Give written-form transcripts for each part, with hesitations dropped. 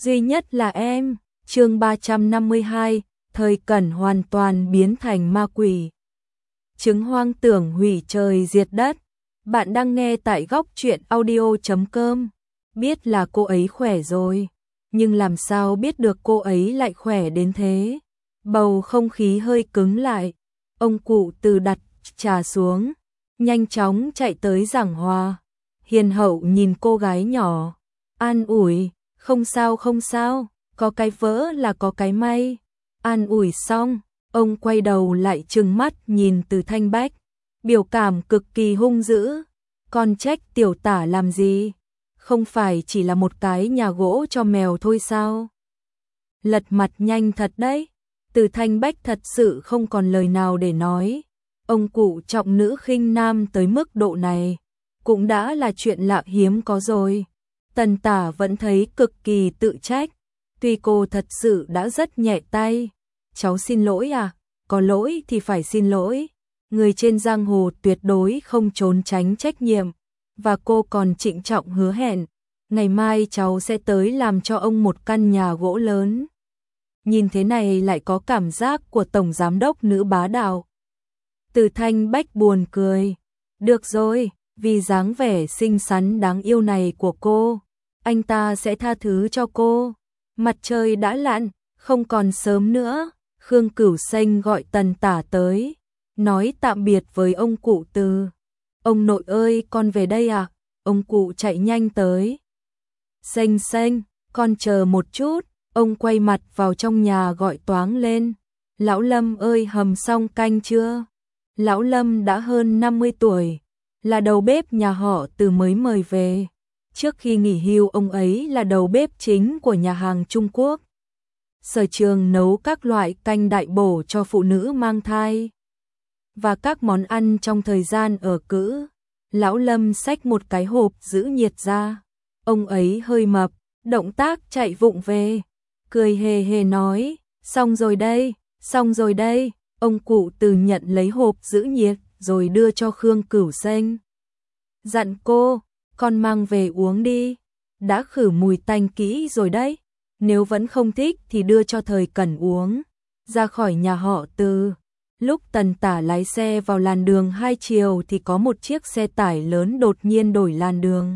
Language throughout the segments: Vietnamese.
duy nhất là em. Chương 352, Thời Cẩn hoàn toàn biến thành ma quỷ. Chứng hoang tưởng hủy trời diệt đất. Bạn đang nghe tại góc truyện audio.com. Biết là cô ấy khỏe rồi, nhưng làm sao biết được cô ấy lại khỏe đến thế? Bầu không khí hơi cứng lại. Ông cụ Từ đặt trà xuống, nhanh chóng chạy tới giảng hòa. Hiền hậu nhìn cô gái nhỏ, an ủi, không sao không sao, có cái vỡ là có cái may. An ủi xong, ông quay đầu lại trừng mắt nhìn Từ Thanh Bách, biểu cảm cực kỳ hung dữ. Con trách tiểu tả làm gì? Không phải chỉ là một cái nhà gỗ cho mèo thôi sao? Lật mặt nhanh thật đấy. Từ Thanh Bách thật sự không còn lời nào để nói. Ông cụ trọng nữ khinh nam tới mức độ này cũng đã là chuyện lạ hiếm có rồi. Tần Tả vẫn thấy cực kỳ tự trách. Tuy cô thật sự đã rất nhẹ tay. Cháu xin lỗi à? Có lỗi thì phải xin lỗi. Người trên giang hồ tuyệt đối không trốn tránh trách nhiệm. Và cô còn trịnh trọng hứa hẹn, ngày mai cháu sẽ tới làm cho ông một căn nhà gỗ lớn. Nhìn thế này lại có cảm giác của tổng giám đốc nữ bá đạo. Từ Thanh Bách buồn cười. Được rồi, vì dáng vẻ xinh xắn đáng yêu này của cô, anh ta sẽ tha thứ cho cô. Mặt trời đã lặn, không còn sớm nữa. Khương Cửu Xanh gọi Tần Tả tới, nói tạm biệt với ông cụ Từ. Ông nội ơi, con về đây à? Ông cụ chạy nhanh tới. Xanh xanh, con chờ một chút. Ông quay mặt vào trong nhà gọi toáng lên. Lão Lâm ơi, hầm xong canh chưa? Lão Lâm đã hơn 50 tuổi, là đầu bếp nhà họ Từ mới mời về. Trước khi nghỉ hưu ông ấy là đầu bếp chính của nhà hàng Trung Quốc. Sở trường nấu các loại canh đại bổ cho phụ nữ mang thai và các món ăn trong thời gian ở cữ. Lão Lâm xách một cái hộp giữ nhiệt ra. Ông ấy hơi mập, động tác chạy vụng về, cười hề hề nói, xong rồi đây, xong rồi đây. Ông cụ Từ nhận lấy hộp giữ nhiệt rồi đưa cho Khương Cửu Xanh. Dặn cô, con mang về uống đi, đã khử mùi tanh kỹ rồi đấy. Nếu vẫn không thích thì đưa cho Thời Cẩn uống. Ra khỏi nhà họ Từ, lúc Tần Tả lái xe vào làn đường hai chiều thì có một chiếc xe tải lớn đột nhiên đổi làn đường,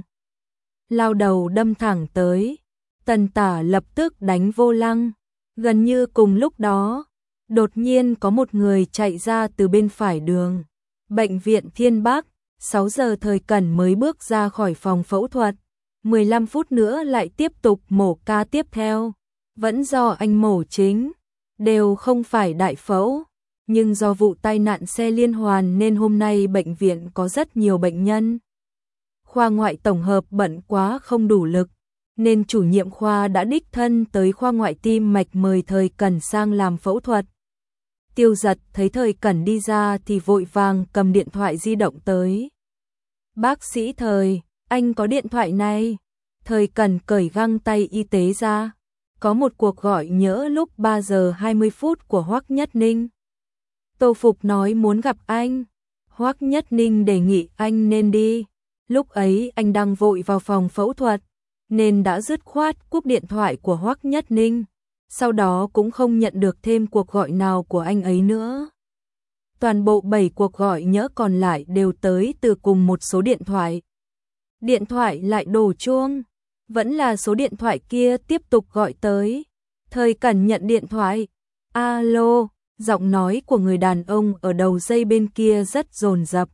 lao đầu đâm thẳng tới. Tần Tả lập tức đánh vô lăng. Gần như cùng lúc đó, đột nhiên có một người chạy ra từ bên phải đường. Bệnh viện Thiên Bắc, 6 giờ Thời Cẩn mới bước ra khỏi phòng phẫu thuật. 15 phút nữa lại tiếp tục mổ ca tiếp theo. Vẫn do anh mổ chính, đều không phải đại phẫu. Nhưng do vụ tai nạn xe liên hoàn nên hôm nay bệnh viện có rất nhiều bệnh nhân. Khoa ngoại tổng hợp bận quá không đủ lực, nên chủ nhiệm khoa đã đích thân tới khoa ngoại tim mạch mời Thời Cẩn sang làm phẫu thuật. Tiêu Giật thấy Thời Cẩn đi ra thì vội vàng cầm điện thoại di động tới. Bác sĩ Thời, anh có điện thoại này. Thời Cẩn cởi găng tay y tế ra. Có một cuộc gọi nhỡ lúc 3 giờ 20 phút của Hoắc Nhất Ninh. Tô Phục nói muốn gặp anh. Hoắc Nhất Ninh đề nghị anh nên đi. Lúc ấy anh đang vội vào phòng phẫu thuật, nên đã dứt khoát cúp điện thoại của Hoắc Nhất Ninh. Sau đó cũng không nhận được thêm cuộc gọi nào của anh ấy nữa. Toàn bộ 7 cuộc gọi nhỡ còn lại đều tới từ cùng một số điện thoại. Điện thoại lại đổ chuông, vẫn là số điện thoại kia tiếp tục gọi tới. Thời Cẩn nhận điện thoại. Alo, giọng nói của người đàn ông ở đầu dây bên kia rất dồn dập,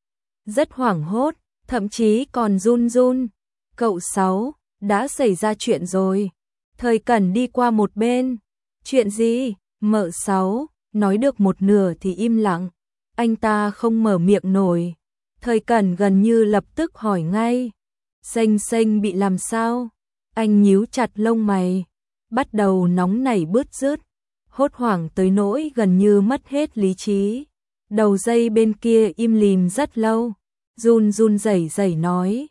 rất hoảng hốt, thậm chí còn run run. Cậu Sáu, đã xảy ra chuyện rồi. Thời Cẩn đi qua một bên. Chuyện gì? Mợ Sáu, nói được một nửa thì im lặng. Anh ta không mở miệng nổi. Thời Cẩn gần như lập tức hỏi ngay. Xanh xanh bị làm sao? Anh nhíu chặt lông mày, bắt đầu nóng nảy bứt rứt, hốt hoảng tới nỗi gần như mất hết lý trí. Đầu dây bên kia im lìm rất lâu, run run rẩy rẩy nói,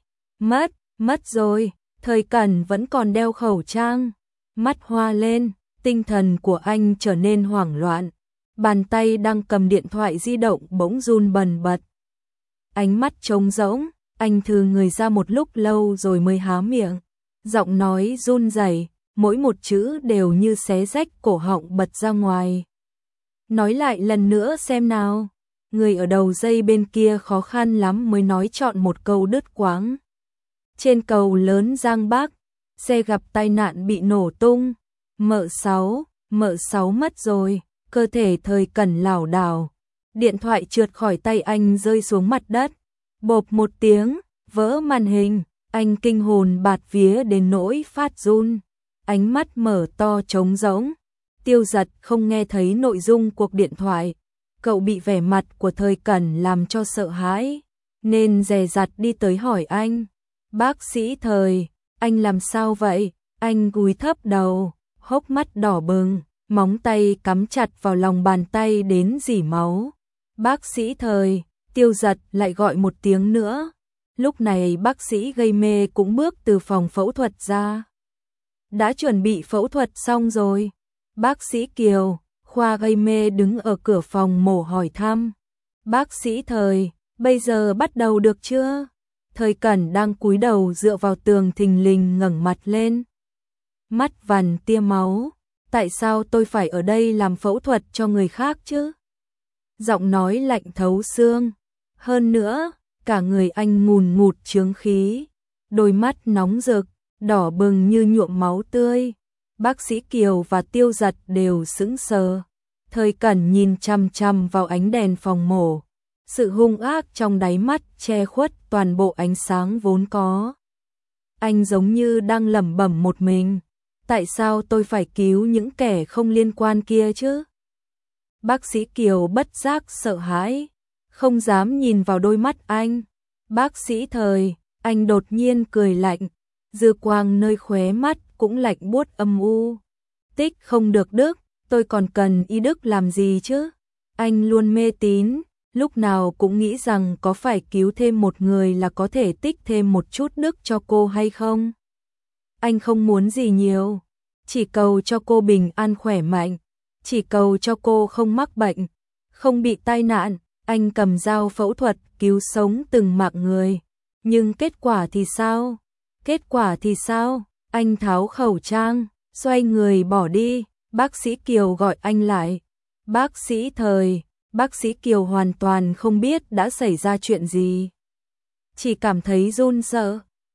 mất rồi. Thời Cẩn vẫn còn đeo khẩu trang, mắt hoa lên, tinh thần của anh trở nên hoảng loạn. Bàn tay đang cầm điện thoại di động bỗng run bần bật. Ánh mắt trống rỗng, anh thừ người ra một lúc lâu rồi mới há miệng. Giọng nói run rẩy, mỗi một chữ đều như xé rách cổ họng bật ra ngoài. Nói lại lần nữa xem nào. Người ở đầu dây bên kia khó khăn lắm mới nói chọn một câu đứt quãng. Trên cầu lớn Giang Bắc, xe gặp tai nạn bị nổ tung. Mợ sáu mất rồi, cơ thể Thời Cẩn lảo đảo. Điện thoại trượt khỏi tay anh rơi xuống mặt đất. Bộp một tiếng, vỡ màn hình, anh kinh hồn bạt vía đến nỗi phát run. Ánh mắt mở to trống rỗng. Tiêu Giật không nghe thấy nội dung cuộc điện thoại. Cậu bị vẻ mặt của Thời Cẩn làm cho sợ hãi, nên dè dặt đi tới hỏi anh. Bác sĩ Thời, anh làm sao vậy? Anh cúi thấp đầu, hốc mắt đỏ bừng, móng tay cắm chặt vào lòng bàn tay đến rỉ máu. Bác sĩ Thời, Tiêu Giật lại gọi một tiếng nữa. Lúc này bác sĩ gây mê cũng bước từ phòng phẫu thuật ra. Đã chuẩn bị phẫu thuật xong rồi. Bác sĩ Kiều, khoa gây mê đứng ở cửa phòng mổ hỏi thăm. Bác sĩ Thời, bây giờ bắt đầu được chưa? Thời Cẩn đang cúi đầu dựa vào tường thình lình ngẩng mặt lên. Mắt vằn tia máu. Tại sao tôi phải ở đây làm phẫu thuật cho người khác chứ? Giọng nói lạnh thấu xương. Hơn nữa, cả người anh ngùn ngụt chướng khí. Đôi mắt nóng rực, đỏ bừng như nhuộm máu tươi. Bác sĩ Kiều và Tiêu Giật đều sững sờ. Thời Cẩn nhìn chằm chằm vào ánh đèn phòng mổ. Sự hung ác trong đáy mắt che khuất toàn bộ ánh sáng vốn có. Anh giống như đang lẩm bẩm một mình. Tại sao tôi phải cứu những kẻ không liên quan kia chứ? Bác sĩ Kiều bất giác sợ hãi, không dám nhìn vào đôi mắt anh. Bác sĩ Thời, anh đột nhiên cười lạnh, dư quang nơi khóe mắt cũng lạnh buốt âm u. Tích không được đức, tôi còn cần y đức làm gì chứ? Anh luôn mê tín, lúc nào cũng nghĩ rằng có phải cứu thêm một người là có thể tích thêm một chút đức cho cô hay không? Anh không muốn gì nhiều, chỉ cầu cho cô bình an khỏe mạnh, chỉ cầu cho cô không mắc bệnh, không bị tai nạn. Anh cầm dao phẫu thuật cứu sống từng mạng người. Nhưng kết quả thì sao? Kết quả thì sao? Anh tháo khẩu trang, xoay người bỏ đi. Bác sĩ Kiều gọi anh lại. Bác sĩ Thời, bác sĩ Kiều hoàn toàn không biết đã xảy ra chuyện gì. Chỉ cảm thấy run sợ.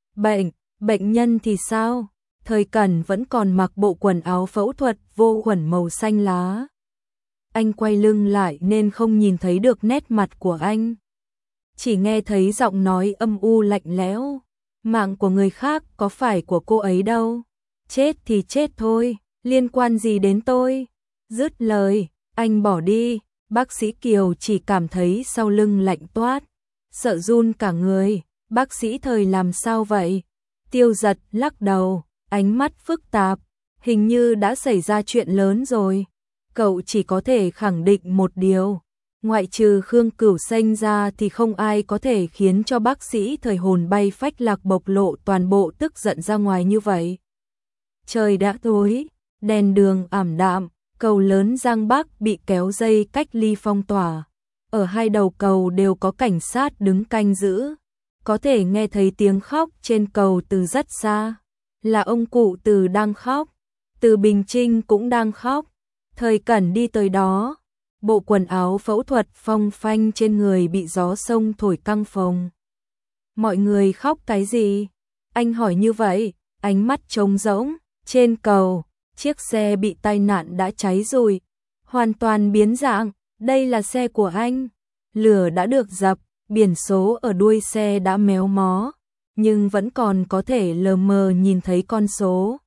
Bệnh nhân thì sao? Thời Cẩn vẫn còn mặc bộ quần áo phẫu thuật vô khuẩn màu xanh lá. Anh quay lưng lại nên không nhìn thấy được nét mặt của anh. Chỉ nghe thấy giọng nói âm u lạnh lẽo. Mạng của người khác có phải của cô ấy đâu. Chết thì chết thôi, liên quan gì đến tôi. Dứt lời, anh bỏ đi. Bác sĩ Kiều chỉ cảm thấy sau lưng lạnh toát, sợ run cả người. Bác sĩ Thời làm sao vậy? Tiêu Giật lắc đầu, ánh mắt phức tạp. Hình như đã xảy ra chuyện lớn rồi. Cậu chỉ có thể khẳng định một điều. Ngoại trừ Khương Cửu Xanh ra thì không ai có thể khiến cho bác sĩ Thời hồn bay phách lạc bộc lộ toàn bộ tức giận ra ngoài như vậy. Trời đã tối, đèn đường ảm đạm, cầu lớn Giang Bắc bị kéo dây cách ly phong tỏa. Ở hai đầu cầu đều có cảnh sát đứng canh giữ. Có thể nghe thấy tiếng khóc trên cầu từ rất xa. Là ông cụ Từ đang khóc. Từ Bình Trinh cũng đang khóc. Thời Cẩn đi tới đó. Bộ quần áo phẫu thuật phong phanh trên người bị gió sông thổi căng phồng. Mọi người khóc cái gì? Anh hỏi như vậy, ánh mắt trống rỗng. Trên cầu, chiếc xe bị tai nạn đã cháy rụi, hoàn toàn biến dạng. Đây là xe của anh. Lửa đã được dập, biển số ở đuôi xe đã méo mó, nhưng vẫn còn có thể lờ mờ nhìn thấy con số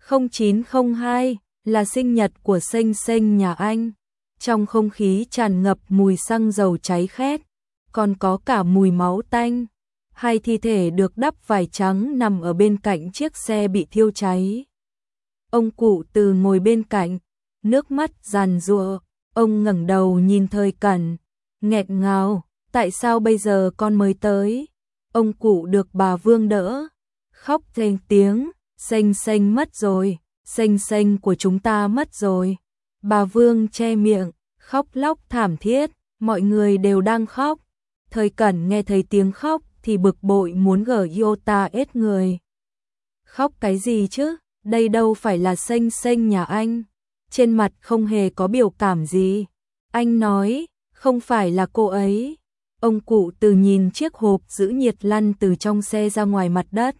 0902 là sinh nhật của Xanh Xanh nhà anh. Trong không khí tràn ngập mùi xăng dầu cháy khét, còn có cả mùi máu tanh. Hai thi thể được đắp vải trắng nằm ở bên cạnh chiếc xe bị thiêu cháy. Ông cụ Từ ngồi bên cạnh, nước mắt giàn giụa. Ông ngẩng đầu nhìn Thời Cẩn, nghẹn ngào, tại sao bây giờ con mới tới? Ông cụ được bà Vương đỡ, khóc thành tiếng, Xanh Xanh mất rồi, Xanh Xanh của chúng ta mất rồi. Bà Vương che miệng, khóc lóc thảm thiết, mọi người đều đang khóc. Thời Cẩn nghe thấy tiếng khóc thì bực bội muốn gở iota ết người. Khóc cái gì chứ? đây đâu phải là Xanh Xanh nhà anh. Trên mặt không hề có biểu cảm gì. Anh nói, không phải là cô ấy. Ông cụ Từ nhìn chiếc hộp giữ nhiệt lăn từ trong xe ra ngoài mặt đất.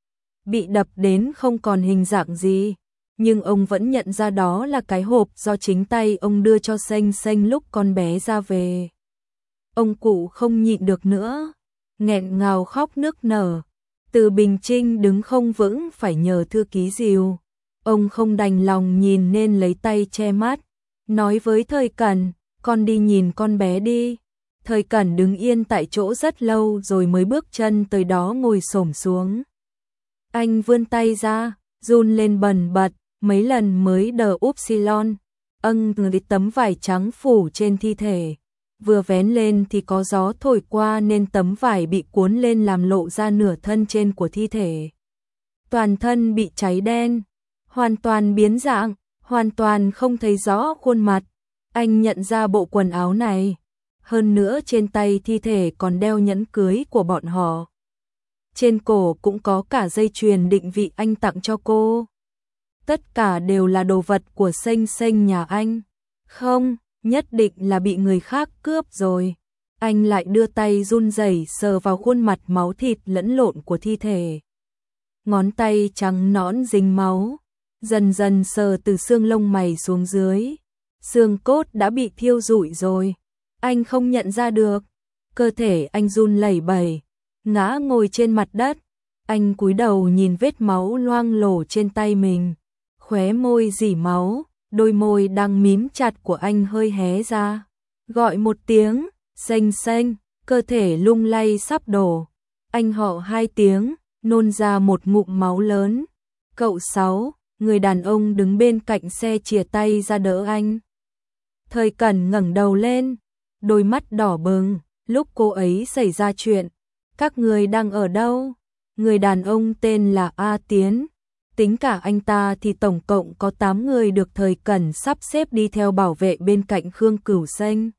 Bị đập đến không còn hình dạng gì, nhưng ông vẫn nhận ra đó là cái hộp do chính tay ông đưa cho Xanh Xanh lúc con bé ra về. Ông cụ không nhịn được nữa, nghẹn ngào khóc nức nở. Từ Bình Trinh đứng không vững phải nhờ thư ký dìu. Ông không đành lòng nhìn nên lấy tay che mắt, nói với Thời Cẩn, con đi nhìn con bé đi. Thời Cẩn đứng yên tại chỗ rất lâu rồi mới bước chân tới đó ngồi xổm xuống. Anh vươn tay ra, run lên bần bật, mấy lần mới đờ upsilon. Cái tấm vải trắng phủ trên thi thể. Vừa vén lên thì có gió thổi qua nên tấm vải bị cuốn lên làm lộ ra nửa thân trên của thi thể. Toàn thân bị cháy đen, hoàn toàn biến dạng, hoàn toàn không thấy rõ khuôn mặt. Anh nhận ra bộ quần áo này. Hơn nữa trên tay thi thể còn đeo nhẫn cưới của bọn họ. Trên cổ cũng có cả dây chuyền định vị anh tặng cho cô. Tất cả đều là đồ vật của Xanh Xanh nhà anh. Không, nhất định là bị người khác cướp rồi. Anh lại đưa tay run rẩy sờ vào khuôn mặt máu thịt lẫn lộn của thi thể. Ngón tay trắng nõn dính máu, dần dần sờ từ xương lông mày xuống dưới. Xương cốt đã bị thiêu rụi rồi. Anh không nhận ra được. Cơ thể anh run lẩy bẩy, ngã ngồi trên mặt đất. Anh cúi đầu nhìn vết máu loang lổ trên tay mình. Khóe môi rỉ máu, đôi môi đang mím chặt của anh hơi hé ra. Gọi một tiếng, Xanh Xanh, cơ thể lung lay sắp đổ. Anh họ 2 tiếng, nôn ra một ngụm máu lớn. Cậu Sáu, người đàn ông đứng bên cạnh xe chìa tay ra đỡ anh. Thời Cẩn ngẩng đầu lên, đôi mắt đỏ bừng. Lúc cô ấy xảy ra chuyện, các người đang ở đâu? Người đàn ông tên là A Tiến. Tính cả anh ta thì tổng cộng có 8 người được Thời Cẩn sắp xếp đi theo bảo vệ bên cạnh Khương Cửu Xanh.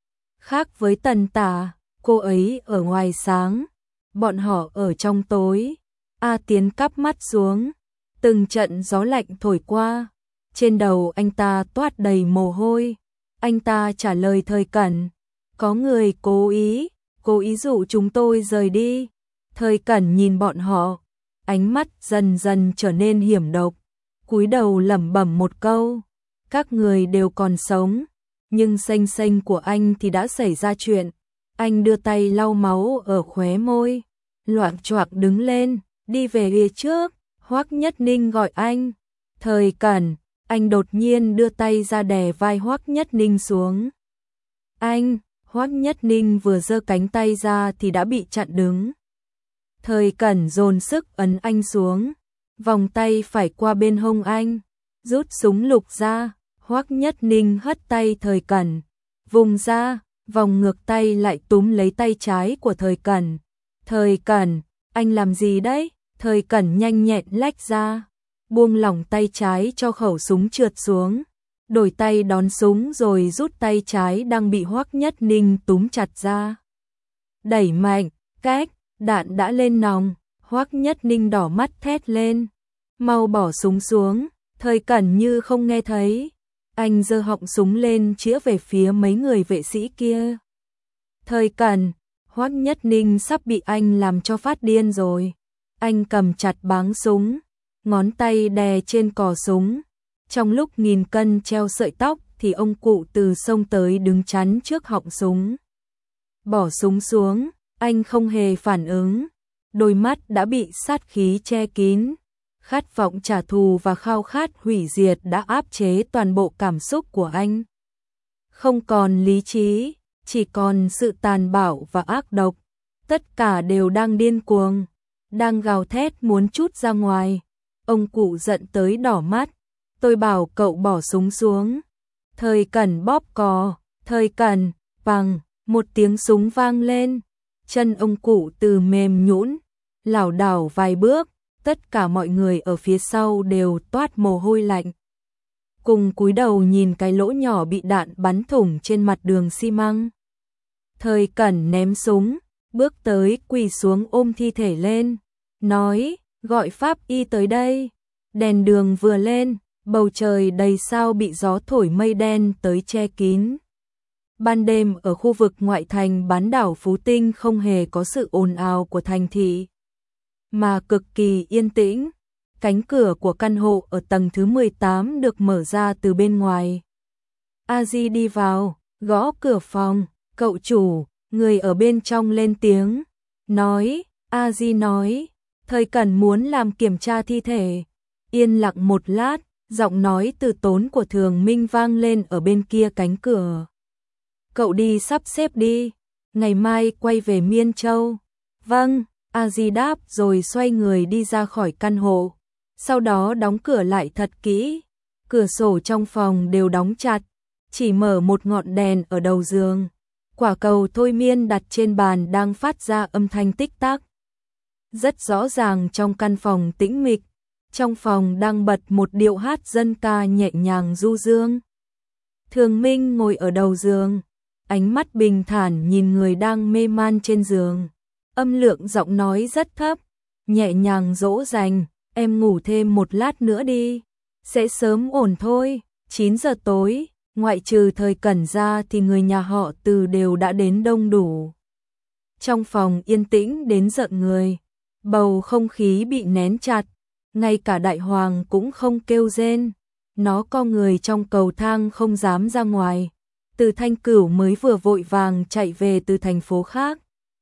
Khác với Tần Tả, cô ấy ở ngoài sáng, bọn họ ở trong tối. A Tiến cắp mắt xuống, từng trận gió lạnh thổi qua, trên đầu anh ta toát đầy mồ hôi. Anh ta trả lời Thời Cẩn, có người cố ý dụ chúng tôi rời đi. Thời Cẩn nhìn bọn họ, ánh mắt dần dần trở nên hiểm độc, cúi đầu lẩm bẩm một câu, các người đều còn sống, nhưng Xanh Xanh của anh thì đã xảy ra chuyện. Anh đưa tay lau máu ở khóe môi, loạng choạng đứng lên, đi về phía trước. Hoắc Nhất Ninh gọi anh. Thời Cẩn, anh đột nhiên đưa tay ra đè vai Hoắc Nhất Ninh xuống. Anh, Hoắc Nhất Ninh vừa giơ cánh tay ra thì đã bị chặn đứng. Thời Cẩn dồn sức ấn anh xuống, vòng tay phải qua bên hông anh, rút súng lục ra. Hoắc Nhất Ninh hất tay Thời Cẩn, vùng ra, vòng ngược tay lại túm lấy tay trái của Thời Cẩn. Thời Cẩn, anh làm gì đấy? Thời Cẩn nhanh nhẹn lách ra, buông lỏng tay trái cho khẩu súng trượt xuống, đổi tay đón súng rồi rút tay trái đang bị Hoắc Nhất Ninh túm chặt ra. Đẩy mạnh, két, đạn đã lên nòng. Hoắc Nhất Ninh đỏ mắt thét lên, mau bỏ súng xuống. Thời Cẩn như không nghe thấy, anh giơ họng súng lên chĩa về phía mấy người vệ sĩ kia. Thời Cẩn, Hoắc Nhất Ninh sắp bị anh làm cho phát điên rồi. Anh cầm chặt báng súng, ngón tay đè trên cò súng. Trong lúc nghìn cân treo sợi tóc thì ông cụ Từ xông tới đứng chắn trước họng súng. Bỏ súng xuống, anh không hề phản ứng, đôi mắt đã bị sát khí che kín. Khát vọng trả thù và khao khát hủy diệt đã áp chế toàn bộ cảm xúc của anh. Không còn lý trí, chỉ còn sự tàn bạo và ác độc. Tất cả đều đang điên cuồng, đang gào thét muốn trút ra ngoài. Ông cụ giận tới đỏ mắt. Tôi bảo cậu bỏ súng xuống. Thời Cẩn bóp cò. Thời Cẩn, bằng, một tiếng súng vang lên. Chân ông cụ Từ mềm nhũn, lảo đảo vài bước. Tất cả mọi người ở phía sau đều toát mồ hôi lạnh, cùng cúi đầu nhìn cái lỗ nhỏ bị đạn bắn thủng trên mặt đường xi măng. Thời Cẩn ném súng, bước tới quỳ xuống ôm thi thể lên, nói, gọi pháp y tới đây. Đèn đường vừa lên, bầu trời đầy sao bị gió thổi mây đen tới che kín. Ban đêm ở khu vực ngoại thành bán đảo Phú Tinh không hề có sự ồn ào của thành thị, mà cực kỳ yên tĩnh. Cánh cửa của căn hộ ở tầng thứ 18 được mở ra từ bên ngoài. A Di đi vào, gõ cửa phòng, cậu chủ, người ở bên trong lên tiếng, nói, A Di nói, Thời Cẩn muốn làm kiểm tra thi thể. Yên lặng một lát, giọng nói từ tốn của Thường Minh vang lên ở bên kia cánh cửa. Cậu đi sắp xếp đi, ngày mai quay về Miên Châu. Vâng, A Di đáp rồi xoay người đi ra khỏi căn hộ, sau đó đóng cửa lại thật kỹ. Cửa sổ trong phòng đều đóng chặt, chỉ mở một ngọn đèn ở đầu giường. Quả cầu thôi miên đặt trên bàn đang phát ra âm thanh tích tắc. Rất rõ ràng trong căn phòng tĩnh mịch, trong phòng đang bật một điệu hát dân ca nhẹ nhàng du dương. Thường Minh ngồi ở đầu giường, ánh mắt bình thản nhìn người đang mê man trên giường. Âm lượng giọng nói rất thấp, nhẹ nhàng dỗ dành, em ngủ thêm một lát nữa đi, sẽ sớm ổn thôi. 9 giờ tối, ngoại trừ Thời Cẩn ra thì người nhà họ Từ đều đã đến đông đủ. Trong phòng yên tĩnh đến rợn người, bầu không khí bị nén chặt, ngay cả Đại Hoàng cũng không kêu rên. Nó co người trong cầu thang không dám ra ngoài. Từ Thanh Cửu mới vừa vội vàng chạy về từ thành phố khác.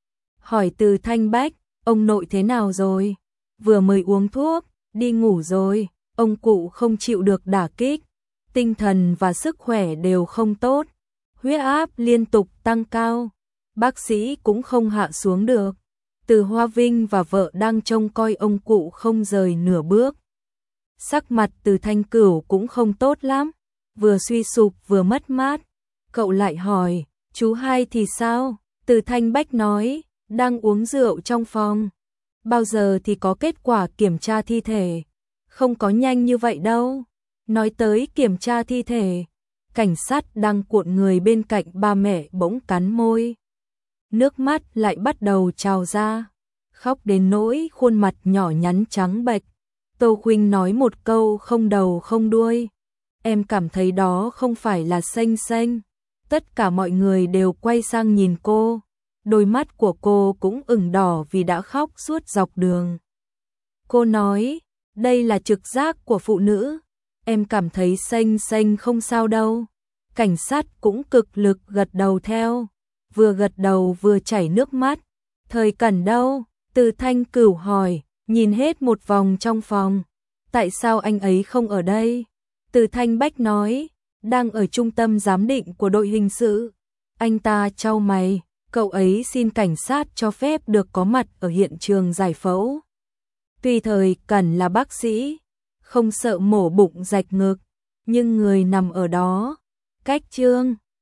Hỏi Từ Thanh Bách, ông nội thế nào rồi? Vừa mới uống thuốc, đi ngủ rồi. Ông cụ không chịu được đả kích, tinh thần và sức khỏe đều không tốt. Huyết áp liên tục tăng cao, bác sĩ cũng không hạ xuống được. Từ Hoa Vinh và vợ đang trông coi ông cụ không rời nửa bước. Sắc mặt Từ Thanh Cửu cũng không tốt lắm, vừa suy sụp vừa mất mát. Cậu lại hỏi, chú hai thì sao? Từ Thanh Bách nói, đang uống rượu trong phòng. Bao giờ thì có kết quả kiểm tra thi thể? Không có nhanh như vậy đâu. Nói tới kiểm tra thi thể, cảnh sát đang cuộn người bên cạnh ba mẹ bỗng cắn môi. Nước mắt lại bắt đầu trào ra, khóc đến nỗi khuôn mặt nhỏ nhắn trắng bệch. Tô Khuynh nói một câu không đầu không đuôi. Em cảm thấy đó không phải là Xanh Xanh. Tất cả mọi người đều quay sang nhìn cô. Đôi mắt của cô cũng ửng đỏ vì đã khóc suốt dọc đường. Cô nói, đây là trực giác của phụ nữ. Em cảm thấy Xanh Xanh không sao đâu. Cảnh sát cũng cực lực gật đầu theo. Vừa gật đầu vừa chảy nước mắt. Thời Cẩn đâu? Từ Thanh Cửu hỏi, nhìn hết một vòng trong phòng. Tại sao anh ấy không ở đây? Từ Thanh Bách nói, đang ở trung tâm giám định của đội hình sự. Anh ta chau mày, cậu ấy xin cảnh sát cho phép được có mặt ở hiện trường giải phẫu. Tuy Thời Cẩn là bác sĩ, không sợ mổ bụng rạch ngực, nhưng người nằm ở đó, cách Trương